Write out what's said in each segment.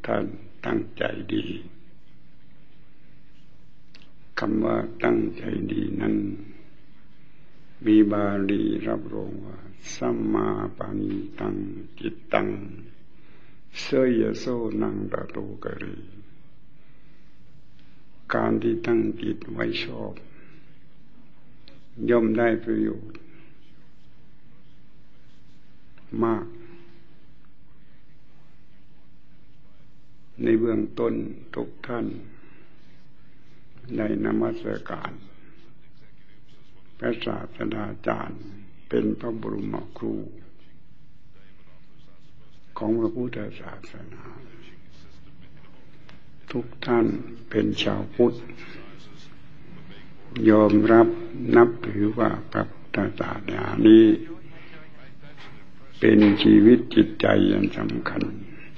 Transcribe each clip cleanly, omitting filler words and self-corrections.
ท่านตั้งใจดีคำว่าตั้งใจดีนั้นมีบาลีรับรองว่าสัมมาปานิตังจิตตังเสยโสนังตะโตกะเรการที่ตั้งจิตไว้ชอบย่อมได้ประโยชน์มากในเบื้องต้นทุกท่านได้นมัสการพระศาสดาจารย์เป็นพระบรมครูของพระพุทธศาสนาทุกท่านเป็นชาวพุทธยอมรับนับถือว่าพระพุทธศาสนานี้เป็นชีวิตจิตใจอย่างสำคัญ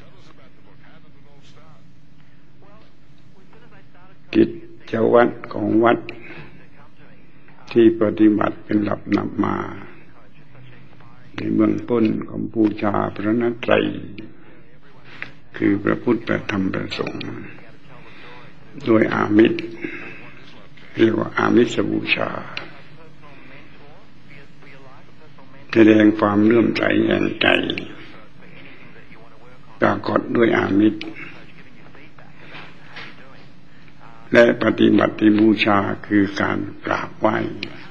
กิจวัตรของวัดที่ปฏิบัติเป็นหลับนำมาในเบื้องต้นของบูชาพระนัตไตรัยคือพระพุทธพระธรรมพระสงฆ์โดยอามิสเรียกว่าอามิสบูชาแสดงความเลื่อมใสแห่งใจปรากฏด้วยอามิสและปฏิบัติบูชาคือการกราบไหว้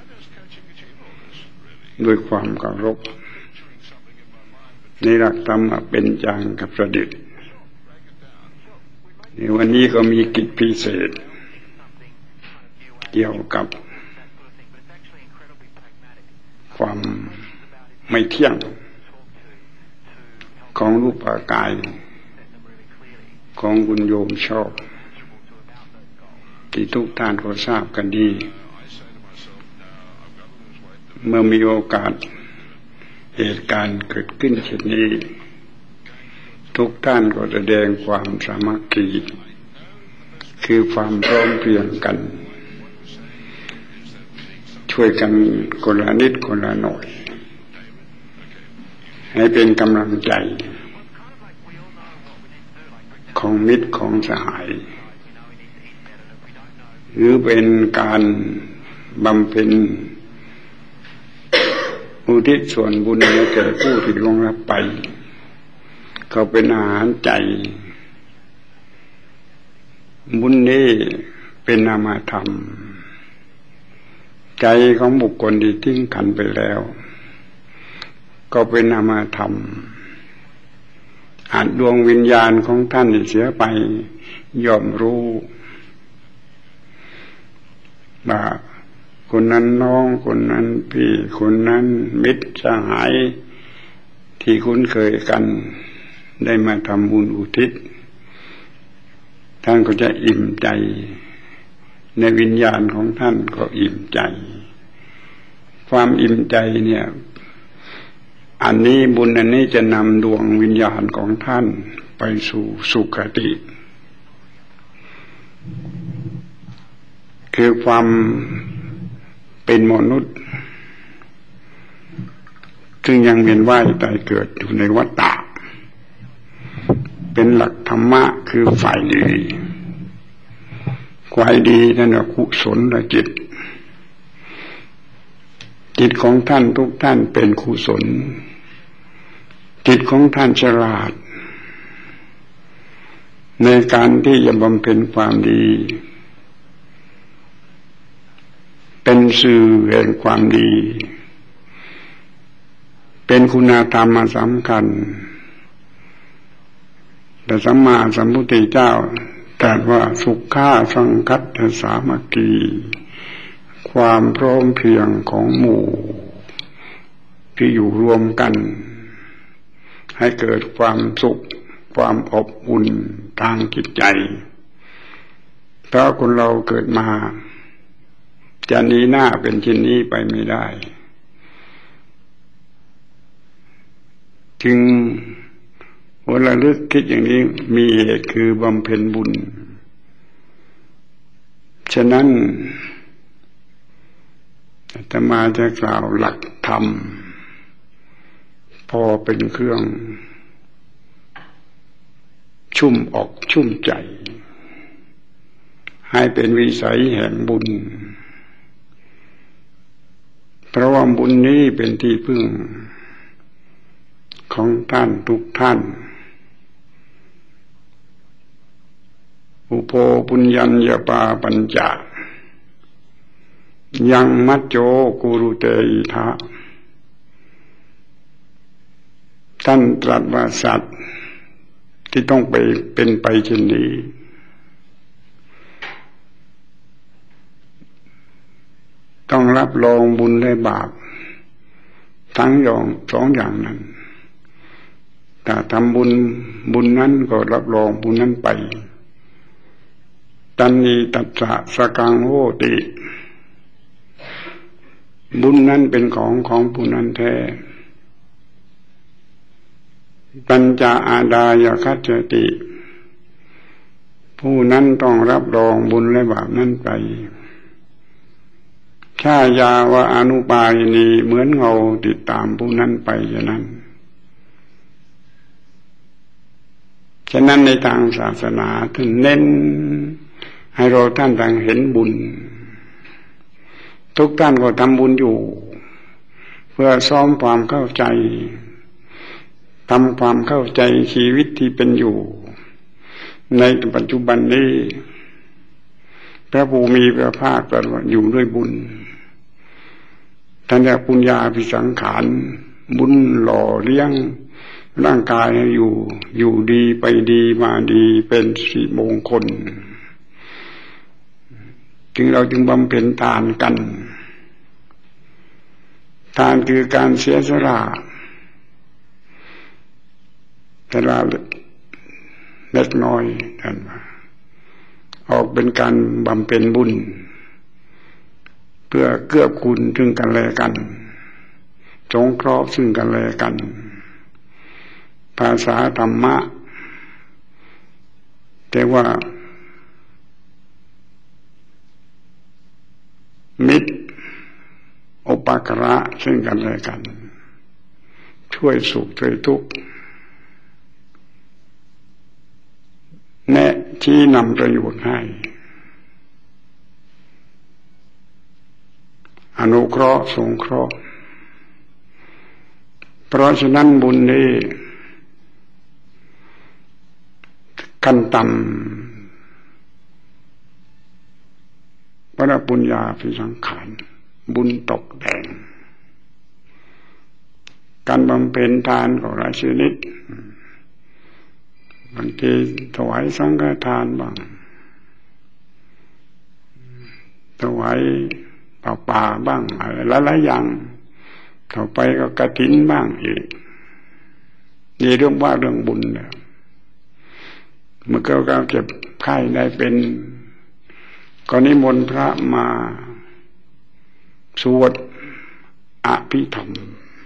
ด้วยความเคารพในหลักธรรมเป็นจางกับประดิษฐ์ในวันนี้ก็มีกิจพิเศษเกี่ยวกับความไม่เที่ยงของรูปกายของคุณโยมชอบที่ทุกท่านก็ทราบกันดีเมื่อมีโอกาสเหตุการณ์เกิดขึ้นเช่นนี้ทุกท่านก็แสดงความสามัคคีคือความพร้อมเพรียงกันช่วยกันคนละนิดคนละหน่อยให้เป็นกำลังใจของมิตรของสหายหรือเป็นการบำเพ็ญอุทิศส่วนบุญให้แก่ผู้ที่ล่วงลับไปเขาเป็นอาหารใจบุญนี้เป็นนามธรรมใจของบุคคลที่ทิ้งขันไปแล้วก็เป็นนามธรรมอาจดวงวิญญาณของท่านที่เสียไปย่อมรู้ว่าคนนั้นน้องคนนั้นพี่คนนั้นมิตรสหายที่คุ้นเคยกันได้มาทำบุญอุทิศท่านก็จะอิ่มใจในวิญญาณของท่านก็อิ่มใจความอิ่มใจเนี่ยอันนี้บุญอันนี้จะนำดวงวิญญาณของท่านไปสู่สุคติคือความเป็นมนุษย์ซึ่งยังเวียนว่ายตายเกิดอยู่ในวัฏฏะเป็นหลักธรรมะคือฝ่ายดีฝ่ายดีนั่นแหละกุศลจิตจิตของท่านทุกท่านเป็นกุศลจิตของท่านฉลาดในการที่จะบำเพ็ญความดีเป็นสื่อแห่งความดีเป็นคุณธรรมสำคัญแต่สัมมาสัมพุทธเจ้าตรัสว่าสุขาสังคัตถสามัคคีความพร้อมเพรียงของหมู่ที่อยู่รวมกันให้เกิดความสุขความอบอุ่นทางจิตใจเพราะคนเราเกิดมาจะหนีหน้าเป็นเช่นนี้ไปไม่ได้จึงหัวระลึกคิดอย่างนี้มีเหตุคือบำเพ็ญบุญฉะนั้นอาตมาจะกล่าวหลักธรรมพอเป็นเครื่องชชุ่มอกชุ่มใจให้เป็นวิสัยแห่งบุญเพราะว่าบุญนี้เป็นที่พึ่งของท่านทุกท่านอุโภปุญญัญญปาปัญจยังมัจโจกุรุเตอิทะท่านตรัสว่าสัตว์ที่ต้องเป็นไปเช่นนี้ต้องรับรองบุญและบาปทั้งสองอย่างนั้นถ้าทำบุญนั้นก็รับรองบุญนั้นไปตัณญิตัสสะสกังโหติบุญนั้นเป็นของผู้นั้นแท้ปัญจอาดายคัจฉติผู้นั้นต้องรับรองบุญและบาปนั้นไปชายาวะอนุปายนีเหมือนเงาติดตามผู้นั้นไปอย่างนั้นฉะนั้นในทางศาสนาท่านเน้นให้เราท่านต่างเห็นบุญทุกท่านก็ทำบุญอยู่เพื่อซ้อมความเข้าใจทำความเข้าใจชีวิตที่เป็นอยู่ในปัจจุบันนี้พระผู้มีพระภาคตรัสว่าอยู่ด้วยบุญท่านเรียกปุญญาภิสังขารบุญหล่อเลี้ยงร่างกายให้อยู่ดีไปดีมาดีเป็นสิริมงคลจึงเราจึงบำเพ็ญทานกันทานคือการเสียสละเล็กน้อยท่านว่าออกเป็นการบำเพ็ญบุญเพื่อเกื้อกูลซึ่งกันและกันสงเคราะห์ซึ่งกันและกันภาษาธรรมะแต่ว่ามิตรอุปการะซึ่งกันและกันช่วยสุขช่วยทุกข์แนะชี้นำประโยชน์ให้อนุเคราะห์สงเคราะห์เพราะฉะนั้นบุญนี้ขั้นต่ำพระปุญญาภิสังขารบุญตกแต่งการบำเพ็ญทานของหลายชนิดบางทีถวายสังฆทานบ้างถวายป่าบ้างอะไรหลายๆอย่างต่อไปก็กฐินบ้างอีกนี่เรื่องบุญแล้วเมื่อเราเจ็บไข้ได้เป็นก็นิมนต์พระมาสวดอภิธรรม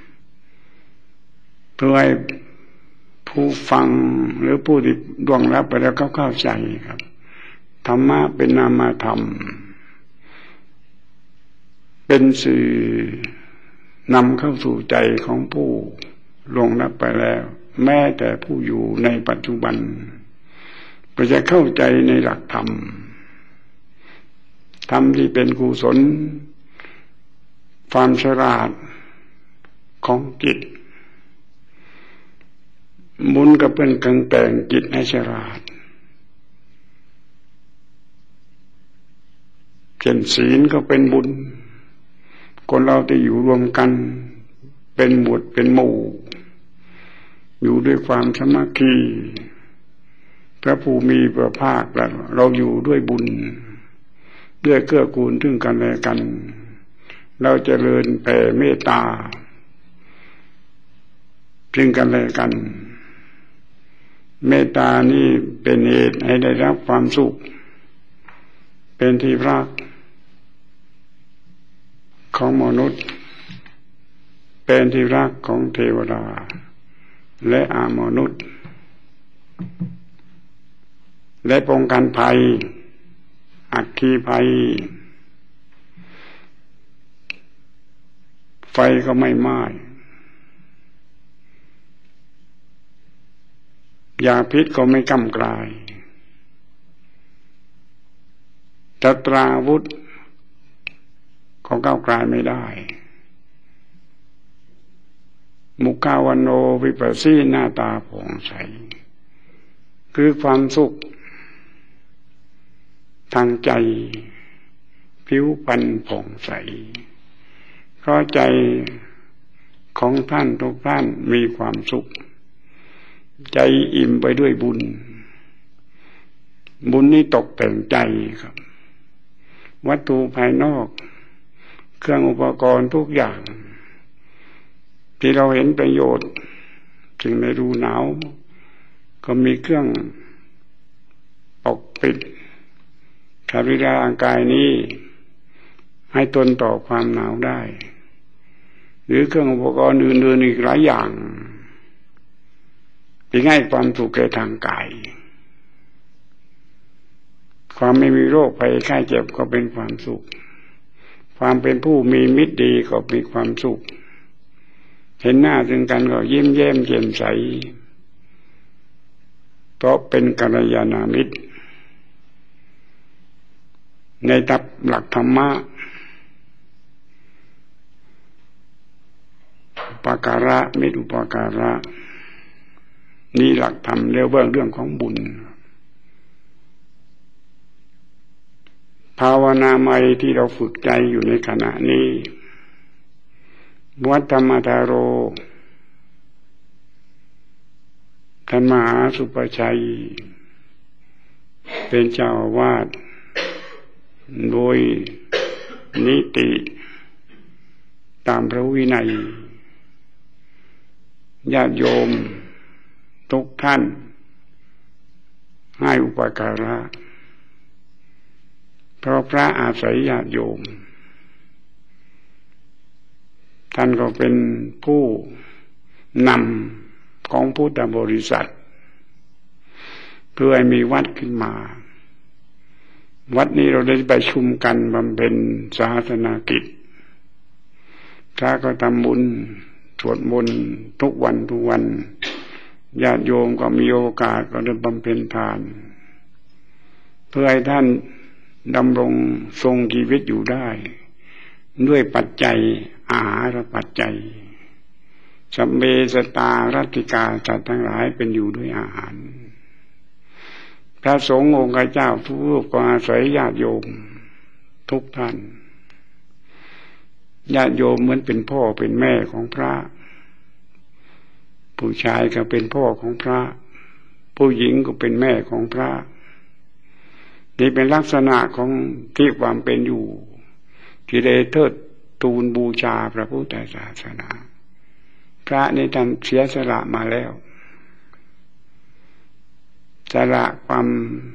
เพื่อให้ผู้ฟังหรือผู้ที่ล่วงลับไปแล้วเขาเข้าใจครับธรรมะเป็นนามธรรมเป็นสื่อนำเข้าสู่ใจของผู้ล่วงลับไปแล้วแม้แต่ผู้อยู่ในปัจจุบันก็จะเข้าใจในหลักธรรมที่เป็นกุศลความฉลาดของจิตบุญก็เป็นเครื่องแต่งจิตให้ฉลาดเช่นศีลก็เป็นบุญคนเราที่อยู่รวมกันเป็นหมู่เป็นหมู่อยู่ด้วยความสามัคคีพระผู้มีพระภาคเราอยู่ด้วยบุญด้วยเกื้อกูลซึ่งกันและกันเราเจริญแผ่เมตตาซึ่งกันและกันเมตตานี่เป็นเหตุให้ได้รับความสุขเป็นที่รักของมนุษย์เป็นที่รักของเทวดาและอามนุษย์และป้องกันภัยอัคคีภัยไฟก็ไม่ไหม้ยาพิษก็ไม่ก้ำกลายศัตราวุธก็ก้าวกลายไม่ได้มุขาวโนวิปัสสีหน้าตาผ่องใสคือความสุขทางใจผิวพรรณผ่องใสเพราะใจของท่านทุกท่านมีความสุขใจอิ่มไปด้วยบุญบุญนี้ตกแต่งใจครับวัตถุภายนอกเครื่องอุปกรณ์ทุกอย่างที่เราเห็นประโยชน์จึงในรูหนาวก็มีเครื่องปกปิดขับร่างกายนี้ให้ทนต่อความหนาวได้หรือเครื่องอุปกรณ์อื่นๆอีกหลายอย่างที่ให้ความสุขแก่ทางกายความไม่มีโรคภัยไข้เจ็บก็เป็นความสุขความเป็นผู้มีมิตรดีก็มีความสุขเห็นหน้าถึงกันก็ยิ้มแย้มแจ่มใสเพราะเป็นกัลยาณมิตรในตับหลักธรรมะอุปการะมิตรอุปการะนี่หลักธรรมเรื่องของบุญภาวนาใหม่ที่เราฝึกใจอยู่ในขณะนี้วัดธรรมธาโรท่านมหาสุปชัยเป็นเจ้าอาวาสโดยนิติตามพระวินัยญาติโยมทุกท่านให้อุปการะเพราะพระอาศัยญาติโยมท่านก็เป็นผู้นำของพุทธบริษัทเพื่อให้มีวัดขึ้นมาวัดนี้เราได้ไปชุมกันบำเพ็ญศาสนากิจพระก็ทำบุญสวดมนต์ทุกวันญาติโยมก็มีโอกาสก็ได้บำเพ็ญทานเพื่อให้ท่านดำรงทรงชีวิตอยู่ได้ด้วยปัจจัยอาหารปัจจัยสัมเมสตารัตติกาสัตว์ทั้งหลายเป็นอยู่ด้วยอาหารพระสงฆ์องค์เจ้าทุกรูปก็อาศัยญาติโยมทุกท่านญาติโยมเหมือนเป็นพ่อเป็นแม่ของพระผู้ชายก็เป็นพ่อของพระผู้หญิงก็เป็นแม่ของพระนี่เป็นลักษณะของที่ความเป็นอยู่ที่ได้เทิดทูนบูชาพระพุทธศาสนาพระในท่านเสียสละมาแล้วสละความ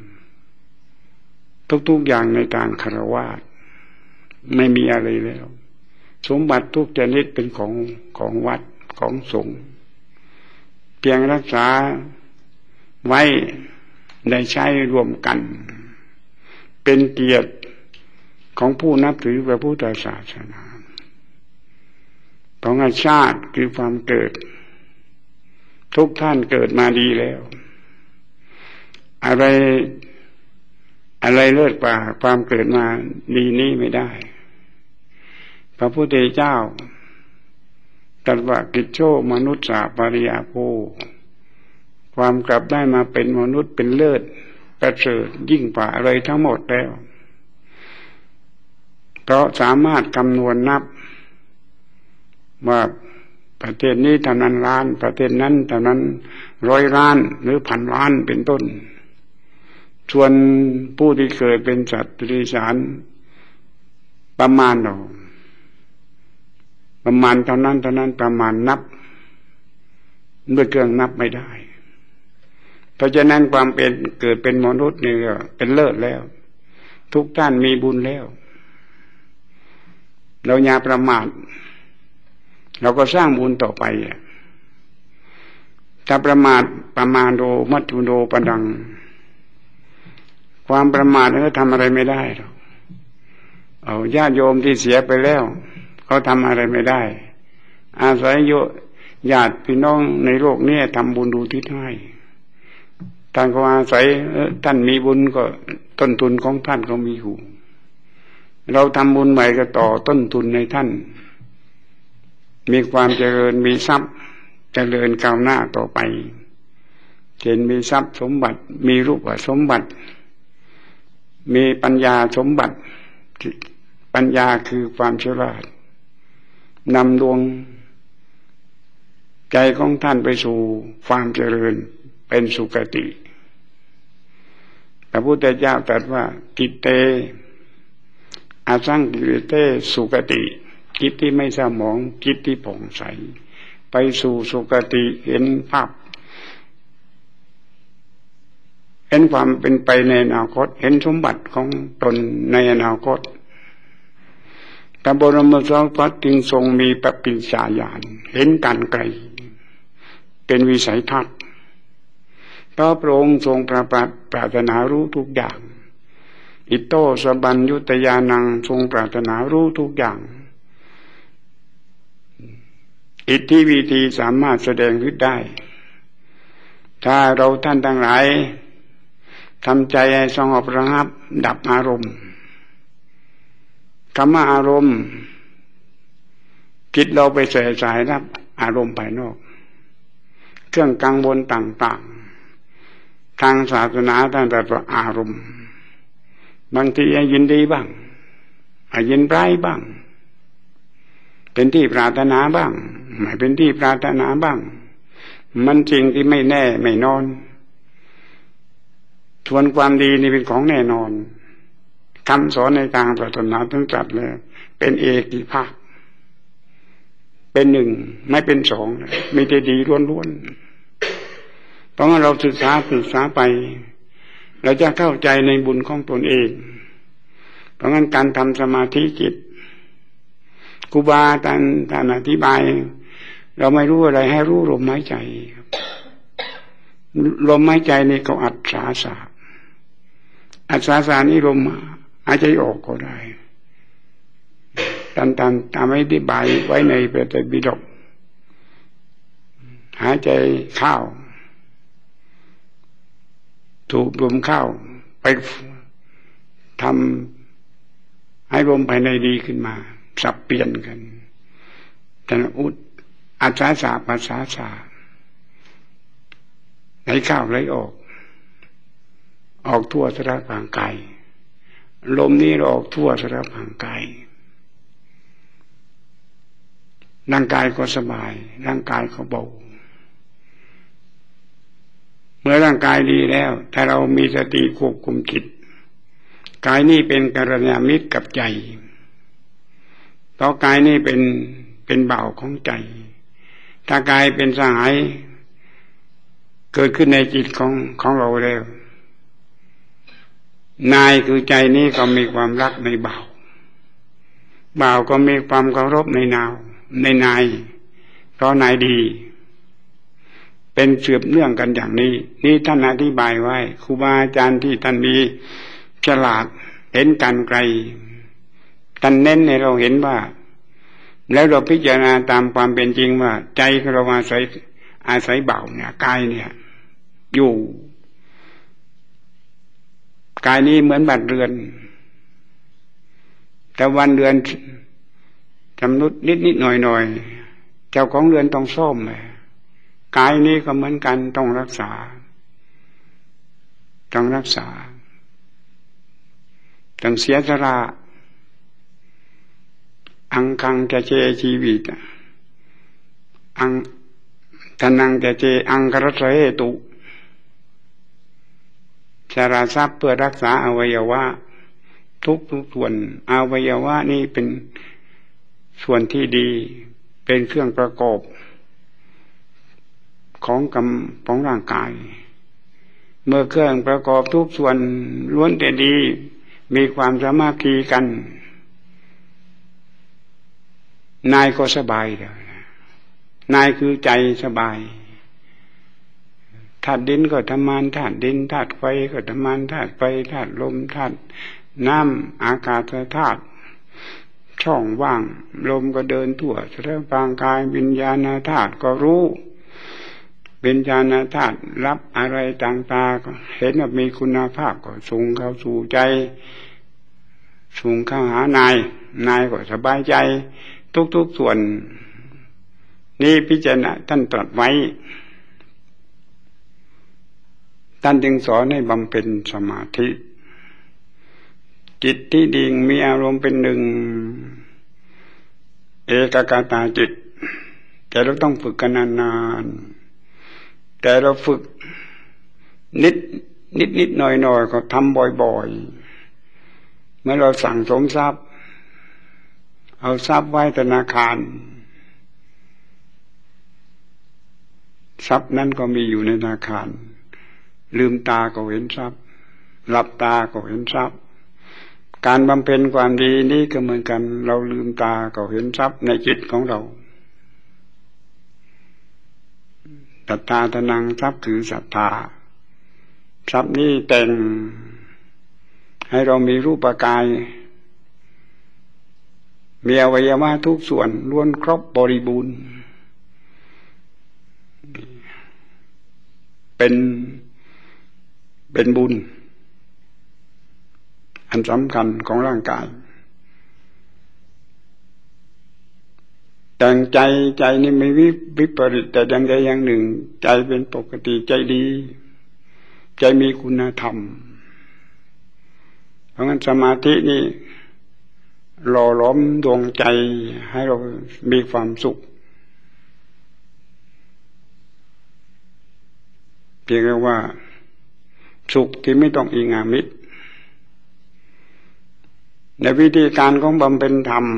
ทุกอย่างในทางฆราวาสไม่มีอะไรแล้วสมบัติทุกชนิดเป็นของวัดของสงฆ์เพียงรักษาไว้ได้ใช้รวมกันเป็นเกียรติของผู้นับถือพระพุทธศาสนาของชาติคือความเกิดทุกท่านเกิดมาดีแล้วอะไรเลิศกว่าความเกิดมาดีนี้ไม่ได้พระพุทธเจ้าตรัสว่ากิจโชมนุษย์สาปริยาโภความกลับได้มาเป็นมนุษย์เป็นเลิศประเสริฐยิ่งกว่าอะไรทั้งหมดแล้วเพราะสามารถคำนวณนับว่าประเทศนี้เท่านั้นล้านประเทศนั้นเท่านั้น100 ล้านหรือ1,000 ล้านเป็นต้นส่วนผู้ที่เคยเป็นสัตว์ดิฉันประมาณเท่านั้นประมาณนับด้วยเครื่องนับไม่ได้เพราะฉะนั้นความเป็นเกิดเป็นมนุษย์นี่ก็เป็นเลิศแล้วทุกท่านมีบุญแล้วเราอย่าประมาทเราก็สร้างบุญต่อไปถ้าประมาทโดมัจจุโดปดังความประมาทนั้นก็ทำอะไรไม่ได้หรอกญาติโยมที่เสียไปแล้วเขาทำอะไรไม่ได้อาศัยญาติพี่น้องในโลกนี้ทำบุญอุทิศให้ท่านก็อาศัยท่านมีบุญก็ต้นทุนของท่านก็มีอยู่เราทำบุญใหม่ก็ต่อต้นทุนในท่านมีความเจริญมีทรัพย์เจริญก้าวหน้าต่อไปเช่นมีทรัพย์สมบัติมีรูปสมบัติมีปัญญาสมบัติปัญญาคือความฉลาดนำดวงใจของท่านไปสู่ความเจริญเป็นสุคติพระพุทธเจ้าตรัสว่ากิตเตอาสังกิริเตสุคติจิตที่ไม่เศร้าหมองจิตที่ผ่องใสไปสู่สุคติเห็นภาพเห็นความเป็นไปในอนาคตเห็นสมบัติของตนในอนาคตพระบรมศาสดาจึงทรงมีปฏิญาญาณเห็นการไกลเป็นวิสัยทัศน์เพราะพระองค์ทรงปรารถนารู้ทุกอย่างอิโตสบัญยุตยานังทรงปรารถนารู้ทุกอย่างอิทธิวิธีสามารถแสดงฤทธิ์ได้ถ้าเราท่านทั้งหลายทำใจให้สงบระงับดับอารมณ์คำว่าอารมณ์จิตเราไปใส่สายรับอารมณ์ภายนอกเครื่องกังวลต่างๆทางศาสนาท่านตรัสว่าอารมณ์บางทียินดีบ้างยินร้ายบ้างเป็นที่ปรารถนาบ้างไม่เป็นที่ปรารถนาบ้างมันจริงที่ไม่แน่ไม่นอนส่วนความดีนี่เป็นของแน่นอนคำสอนในทางศาสนาท่านตรัสเลยเป็นเอกิภาคเป็นหนึ่งไม่เป็นสองมีแต่ดีล้วนๆเพราะว่าเราศึกษาไปเราจะเข้าใจในบุญของตนเองเพราะงั้นการทำสมาธิจิตครูบาท่านอธิบายเราไม่รู้อะไรให้รู้ลมหายใจลมหายใจนี่เขาอัศสาสะอัศสาสะนี่ลมหายใจออกก็ได้ตามไม่ได้บายไว้ในพระไตรปิฎกหายใจเข้าถูกลมเข้าไปทำให้ลมภายในดีขึ้นมาสับเปลี่ยนกันแต่อัศสาสะปัสสาสะไหลเข้าไหลออกทั่วสารพางกายลมนี้ออกทั่วสารพางกายร่างกายก็สบายร่างกายก็เบาเมื่อร่างกายดีแล้วถ้าเรามีสติควบคุมจิตกายนี้เป็นกัลยาณมิตรกับใจเพราะกายนี้เป็นบ่าวของใจถ้ากายเป็นสหายเกิดขึ้นในจิตของเราแล้วนายคือใจนี้ก็มีความรักในบ่าวก็มีความเคารพในนายเพราะนายดีเป็นเสืบเนื่องกันอย่างนี้นี่ท่านอธิบายไว้ครูบาอาจารย์ที่ท่านมีฉลาดเห็นการไกลท่านเน้นให้เราเห็นว่าแล้วเราพิจารณาตามความเป็นจริงว่าใจของเราอาศัยบ่าวเนี่ยกายเนี่ยอยู่กายนี้เหมือนบ้านเรือนแต่วันเดือนจำนุดนิดหน่อยเจ้าของเรือนต้องซ่อมเลยกายนี้ก็เหมือนกันต้องรักษาต้องเสียสละอังคังจะเจชีวิตทนังจะเจอังครัสเหตุสละทรัพย์เพื่อรักษาอวัยวะทุกส่วนอวัยวะนี่เป็นส่วนที่ดีเป็นเครื่องประกอบของร่างกายเมื่อเครื่องประกอบทุกส่วนล้วนแต่ดีมีความสามัคคีกันนายก็สบายเลยนายคือใจสบายธาตุดินก็ทำงานธาตุดินธาตุไฟก็ทำงานธาตุไฟธาตุลมธาตุน้ำอากาศธาตุช่องว่างลมก็เดินทั่วสารพางกายวิญญาณธาตุก็รู้เป็นฌานธาตุรับอะไรต่างๆเห็นว่ามีคุณภาพก็ส่งเข้าสู่ใจส่งเข้าหานายก็สบายใจทุกๆส่วนนี่พิจารณาท่านตรัสไว้ท่านจึงสอนให้บำเพ็ญสมาธิจิตที่ดิ่งมีอารมณ์เป็นหนึ่งเอกคตาจิตแต่เราต้องฝึกกันนานๆแต่เราฝึกนิดหน่อยก็ทำบ่อยๆเมื่อเราสั่งสมทรัพย์เอาทรัพย์ไว้ธนาคารทรัพย์นั้นก็มีอยู่ในธนาคารลืมตาก็เห็นทรัพย์หลับตาก็เห็นทรัพย์การบำเพ็ญความดีนี้ก็เหมือนกันเราลืมตาก็เห็นทรัพย์ในจิตของเราศรัทธาทนังทรัพย์คือศรัทธาทรัพย์นี้แต่งให้เรามีรูปกายมีอวัยวะทุกส่วนล้วนครบบริบูรณ์เป็นบุญอันสำคัญของร่างกายแต่ใจนี่ไม่วิปริตแต่อย่างใดอย่างหนึ่งใจเป็นปกติใจดีใจมีคุณธรรมเพราะงั้นสมาธินี่หล่อหลอมดวงใจให้เรามีความสุขเพียงแค่ว่าสุขที่ไม่ต้องอิงอามิตรในวิธีการของบำเพ็ญธรรม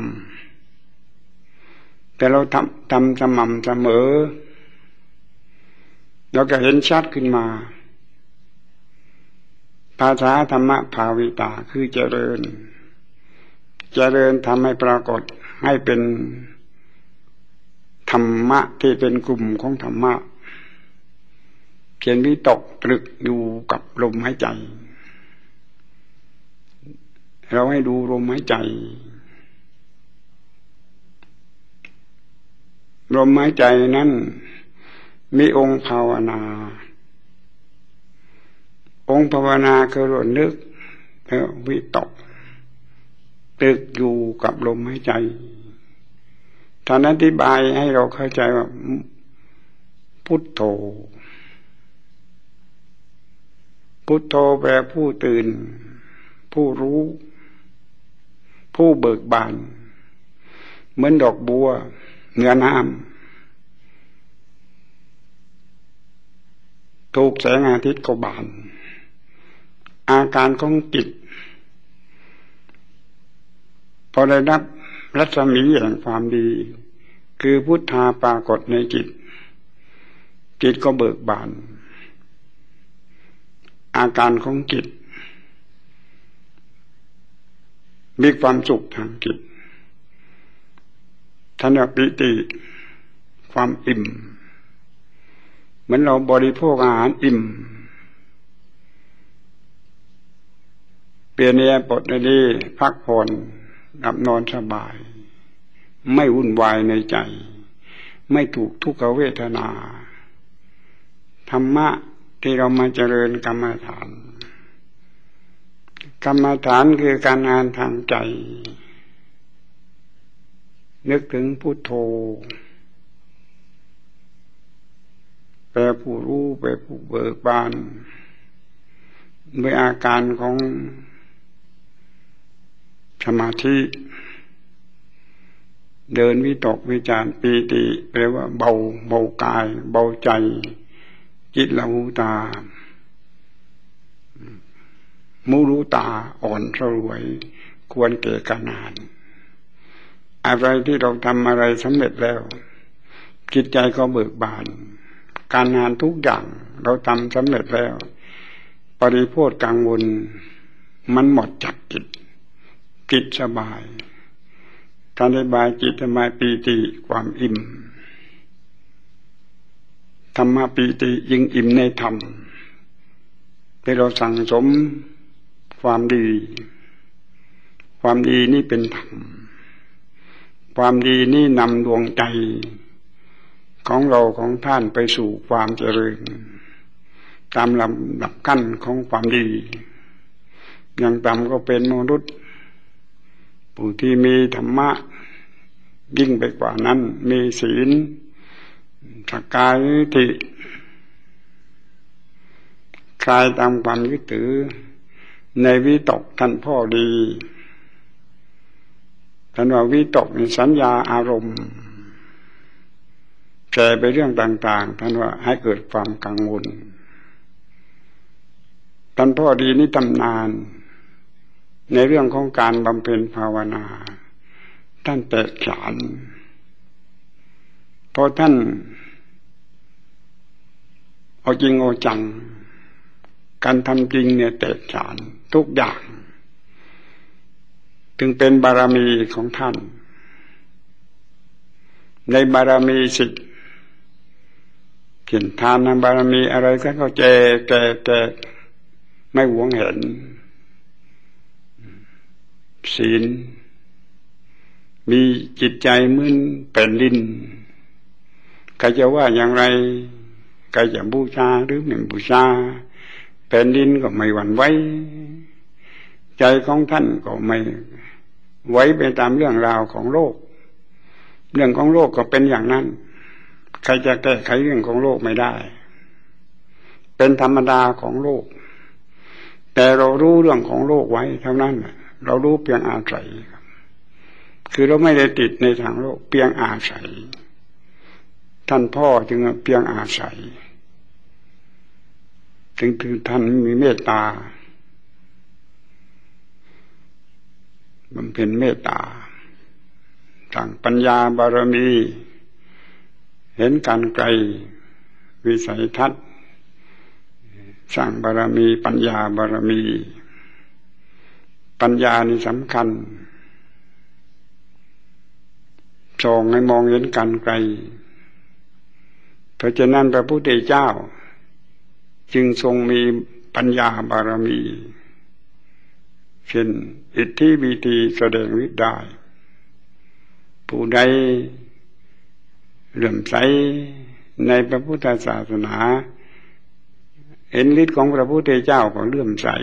แต่เราทำสม่ำเสมอเราก็เห็นชัดขึ้นมาภาษาธรรมะภาวิตาคือเจริญทำให้ปรากฏให้เป็นธรรมะที่เป็นกลุ่มของธรรมะเพียงวิตกตรึกอยู่กับลมหายใจเราให้ดูลมหายใจลมหายใจนั้นมีองค์ภาวนาคือระลึกแล้ววิตกตรึกอยู่กับลมหายใจท่านอธิบายให้เราเข้าใจว่าพุทโธแปลผู้ตื่นผู้รู้ผู้เบิกบานเหมือนดอกบัวเหนือน้ำถูกแสงอาทิตย์ก็บานอาการของจิตพอได้รับรัศมีแห่งความดีคือพุทธาปรากฏในจิตก็เบิกบานอาการของจิตมีความสุขทางจิตท่านปิติความอิ่มเหมือนเราบริโภคอาหารอิ่มเปลี่ยนแอร์ปดดีพักผ่อนหลับนอนสบายไม่วุ่นวายในใจไม่ถูกทุกขเวทนาธรรมะที่เรามาเจริญกรรมฐานคือการงานทางใจนึกถึงพุทโธแปลผู้รู้แปลผู้เบิกบานด้วยอาการของสมาธิเดินวิตกวิจารปีติแปลว่าเบากายเบาใจจิตละหูตามุรู้ตาอ่อนสลวยควรแก่การงานอะไรที่เราทำอะไรสำเร็จแล้วจิตใจก็เบิกบานการงานทุกอย่างเราทำสำเร็จแล้วปริโภคกังวลมันหมดจากจิตสบายการสบายจิตสบายปีติความอิ่มธรรมะปีติยิ่งอิ่มในธรรมที่เราสั่งสมความดีนี่เป็นธรรมความดีนี่นำดวงใจของเราของท่านไปสู่ความเจริญตามลำดับขั้นของความดีอย่างต่ำก็เป็นมนุษย์ผู้ที่มีธรรมะยิ่งไปกว่านั้นมีศีลสักกายทิฏฐิคลายตามความยึดถือในวิตกท่านพ่อดีท่านว่าวิตกในสัญญาอารมณ์แก่ไปเรื่องต่างๆท่านว่าให้เกิดความกังวลท่านพ่อดีนี่ตำนานในเรื่องของการบำเพ็ญภาวนาท่านแตกฉานเพราะท่านเอาจริงเอาจังการทำจริงเนี่ยแตกฉานทุกอย่างถึงเป็นบารมีของท่านในบารมีสิทธิ์เช่นทานบารมีอะไรก็แจกไม่หวงเห็นศีลมีจิตใจเหมือนแผ่นดินใครจะว่าอย่างไรใครจะบูชาหรือไม่บูชาแผ่นดินก็ไม่หวั่นไหวใจของท่านก็ไม่ไหวไปตามเรื่องราวของโลกเรื่องของโลกก็เป็นอย่างนั้นใครจะแก้ไขเรื่องของโลกไม่ได้เป็นธรรมดาของโลกแต่เรารู้เรื่องของโลกไว้เท่านั้นเรารู้เพียงอาศัยคือเราไม่ได้ติดในทางโลกเพียงอาศัยท่านพ่อจึงเพียงอาศัยถึงท่านมีเมตตาบำเพ็ญเมตตาทางปัญญาบารมีเห็นการไกลวิสัยทัศน์สร้างบารมีปัญญาบารมีปัญญานี่สำคัญส่องให้มองเห็นการไกลเพราะฉะนั้นพระพุทธเจ้าจึงทรงมีปัญญาบารมีเช่นอิทธิวิธีแสดงฤทธิ์ได้ผู้ใดเลื่อมใสในพระพุทธศาสนาเห็นฤทธิ์ของพระพุทธเจ้าก็เลื่อมใส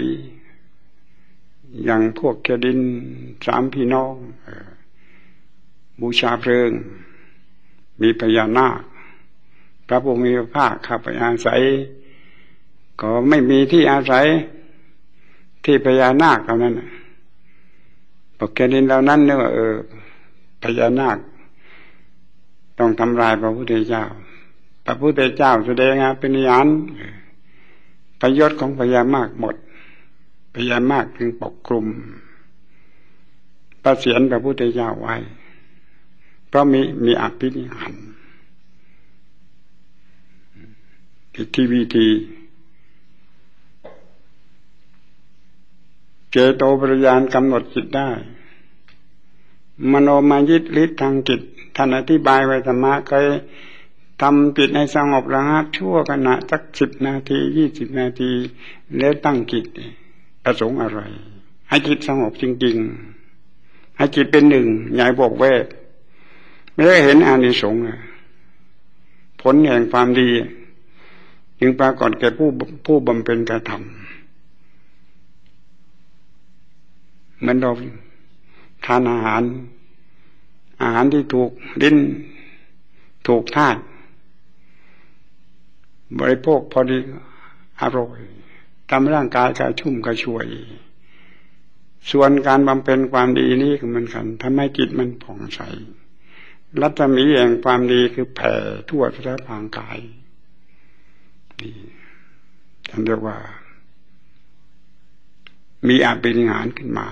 อย่างพวกแคดินสามพี่น้องบูชาเพลิงมีพญานาคพระผู้มีพระภาคเข้าไปอาศัยก็ไม่มีที่อาศัยที่พญานาคเท่านั้นพวกแคดินเหล่านั้นเนี่ยพญานาคต้องทำลายพระพุทธเจ้าพระพุทธเจ้าแสดงเป็นญาณประโยชน์ของพญานาคหมดพญานาคจึงปกคลุมประเสียนพระพุทธเจ้าไว้เพราะมีอภินิหารอิทธิวิธีเจโตปริญาณกำหนดจิตได้มโนมายิตฤทธิ์ทางจิตท่านอธิบายไว้ธรรมะเคยทำจิตให้สงบระงับชั่วขณะสัก10 นาที20 นาทีแล้วตั้งจิตประสงค์อะไรให้จิตสงบจริงๆให้จิตเป็นหนึ่งอย่าบอกแวกไม่ได้เห็นอานิสงส์ผลแห่งความดีจึงปรากฏแก่ผู้บำเพ็ญกระทำเหมือนเราทานอาหารที่ถูกลิ้นถูกธาตุบริโภคพอดีอร่อยทำร่างกายกระชุ่มกระชวยส่วนการบำเพ็ญความดีนี้ก็เหมือนกันทำให้จิตมันผ่องใสรัศมีแห่งความดีคือแผ่ทั่วทั้งร่างกายนี่ท่านเรียกว่ามีอภินิหารขึ้นมา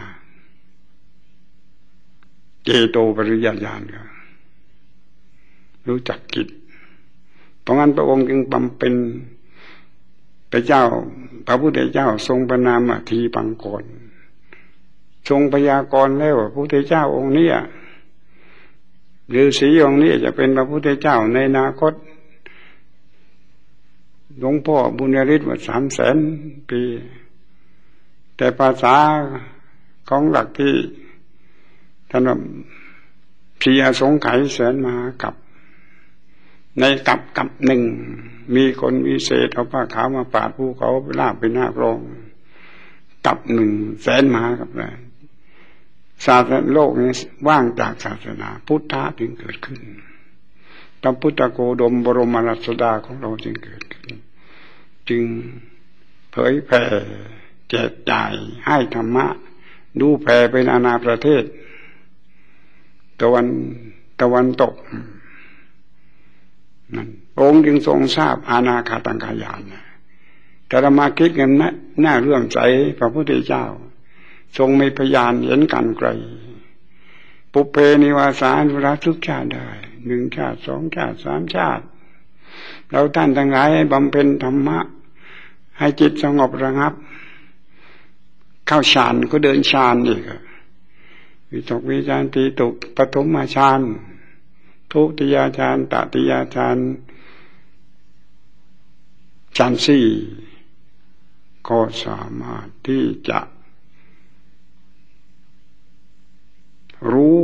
เจโตปริยญาณก็รู้จักจิตเพราะงั้นพระองค์จึงบำเพ็ญพระเจ้าพระพุทธเจ้าทรงประนามทีปังกรทรงพยากรณ์แล้วว่าพระพุทธเจ้าองค์นี้ฤาษีองค์นี้จะเป็นพระพุทธเจ้าในอนาคตหลวงพ่อบุญญาฤทธิ์ว่า300,000 ปีแต่ภาษาของหลักที่ท่านว่าพรีอสงไขยแสนมหากัปในกับหนึ่งมีคนวิเศษเอาผ้าขาวมาปาดภูเขาไปลากไปหน้ากรองกับ100,000มหากับอะไรศาสนาโลกนี้ว่างจากศาสนาพุทธะจึงเกิดขึ้นพระพุทธโคดมบรมราชดาของเราจึงเกิดขึ้นจึงเผยแผ่แจกจ่ายให้ธรรมะดูแผ่ไปนานาประเทศตะวันตกนั่นองค์จึงทรงทราบอานาคาตังคายานแต่เรามาคิดกันนะน่าเรื่องใสพระพุทธเจ้าทรงมีพยานเห็นกันไกลปุเพนิวาสานุรักษ์ทุกชาติได้1 ชาติ 2 ชาติ 3 ชาติเราท่านทั้งหลายบำเพ็ญธรรมะให้จิตสงบระงับเข้าฌานก็เดินฌานอีกวิตกวิจารปีติปฐมฌานทุติยฌานตติยฌานฌาน4ก็สามารถที่จะรู้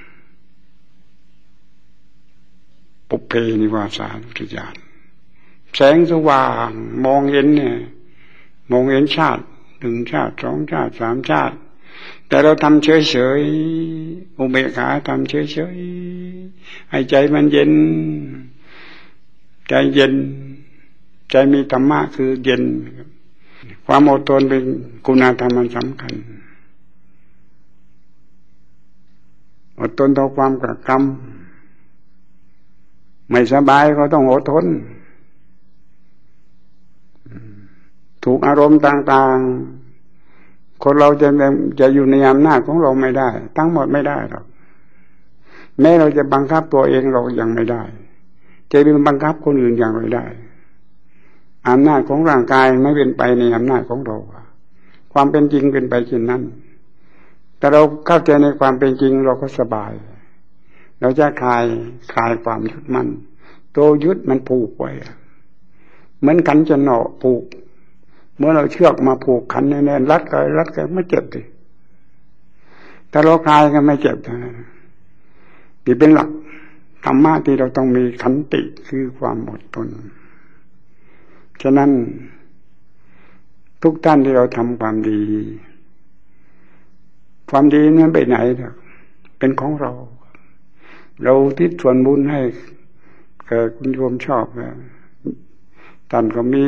ปุเพนิวาสานุสติญาณแสงสว่างมองเห็นเนี่ยมองเห็นชาติ1 ชาติ 2 ชาติ 3 ชาติแต่เราทำเฉยๆอุเบกขาทำเฉยๆให้ใจมันเย็นใจเย็นใจมีธรรมะคือเย็นความอดทนเป็นคุณธรรมมันสำคัญอดทนต่อความกระทำไม่สบายก็ต้องอดทนถูกอารมณ์ต่างๆคนเราจะอยู่ในอำนาจของเราไม่ได้ทั้งหมดไม่ได้หรอกแม้เราจะบังคับตัวเองเรายังไม่ได้จะไปบังคับคนอื่นอย่างไรได้อำนาจของร่างกายไม่เป็นไปในอำนาจของเราความเป็นจริงเป็นไปเช่นนั้นแต่เราเข้าใจในความเป็นจริงเราก็สบายเราจะคลายความยึดมั่นตัวยึดมันผูกไว้เหมือนขันจะหนอผูกเมื่อเราเชือกมาผูกขันแน่นๆรัดกันไม่เจ็บดิถ้าเราคลายกันไม่เจ็บนี่เป็นหลักธรรมะที่เราต้องมีขันติคือความอดทนฉะนั้นทุกท่านที่เราทำความดีนั้นไปไหนเป็นของเราทิศส่วนบุญให้คุณโยมชอบท่านก็มี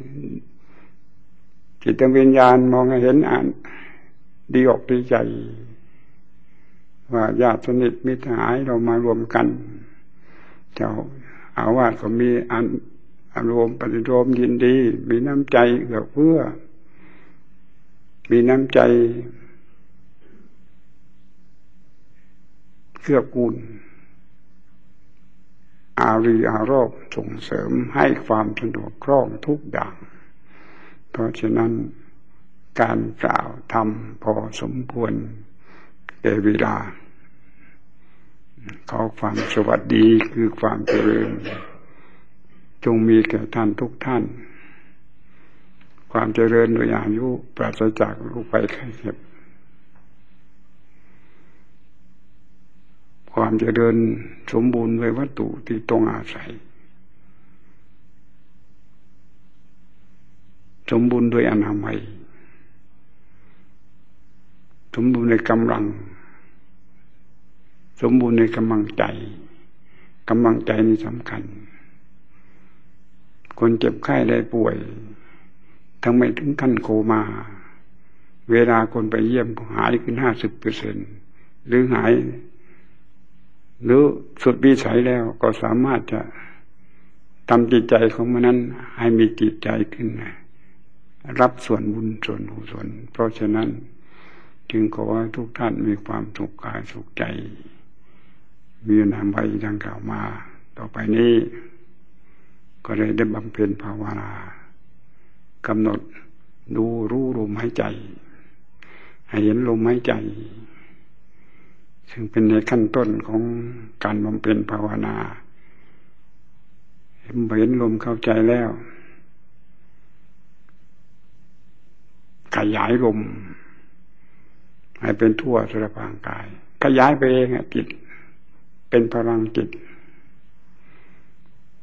จิตวิญญาณมองเห็นอ่านดีอกดีใจว่าญาติสนิทมิตรหายเรามารวมกันเจ้าอาวาสก็มีอารมณ์ปฏิโลมยินดีมีน้ำใจเอื้อเฟื้อมีน้ำใจเกื้อกูลอารีอารอบส่งเสริมให้ความสะดวกคล่องทุกอย่างเพราะฉะนั้นการกล่าวธรรมพอสมควรแก่เวลาขอความสวัสดีคือความเจริญจงมีแก่ท่านทุกท่านความเจริญโดยอายุปราศจากโรคภัยไข้เจ็บความเจริญสมบูรณ์ด้วยวัตถุที่ต้องอาศัยสมบูรณ์ด้วยอนามัยสมบูรณ์ในกำลังสมบูรณ์ในกำลังใจนี่สำคัญคนเจ็บไข้ได้ป่วยทั้งไม่ถึงขั้นโคม่าเวลาคนไปเยี่ยมหายขึ้น50%หรือหายหรือสุดวิสัยแล้วก็สามารถจะทำจิตใจของมันนั้นให้มีจิตใจขึ้นรับส่วนบุญส่วนกุศลเพราะฉะนั้นจึงขอให้ทุกท่านมีความสุขกายสุขใจมีนามไปดังกล่าวมาต่อไปนี้ก็ได้บำเพ็ญภาวนา กำหนดดูรู้ลมหายใจให้เห็นลมหายใจซึ่งเป็นในขั้นต้นของการบำเพ็ญภาวนาเห็นลมเข้าใจแล้วขยายลมให้เป็นทั่วสารพางกายขยายไปเองจิตเป็นพลังจิต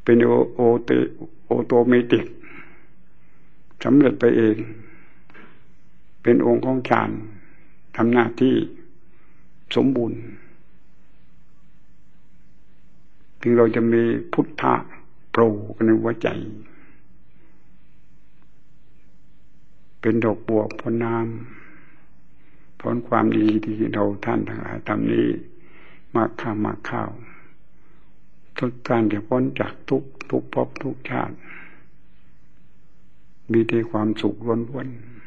เป็นโอโตเมติกสำเร็จไปเองเป็นองค์ของฌานทำหน้าที่สมบูรณ์ถึงเราจะมีพุทธะโผล่กันในหัวใจเป็นดอกบัวพ้นน้ำพ้นความดีที่เราท่านทั้งหลายทำนี้มากข้าวทุกท่านจะพ้นจากทุกภพทุกชาติมีแต่ความสุขล้วนๆ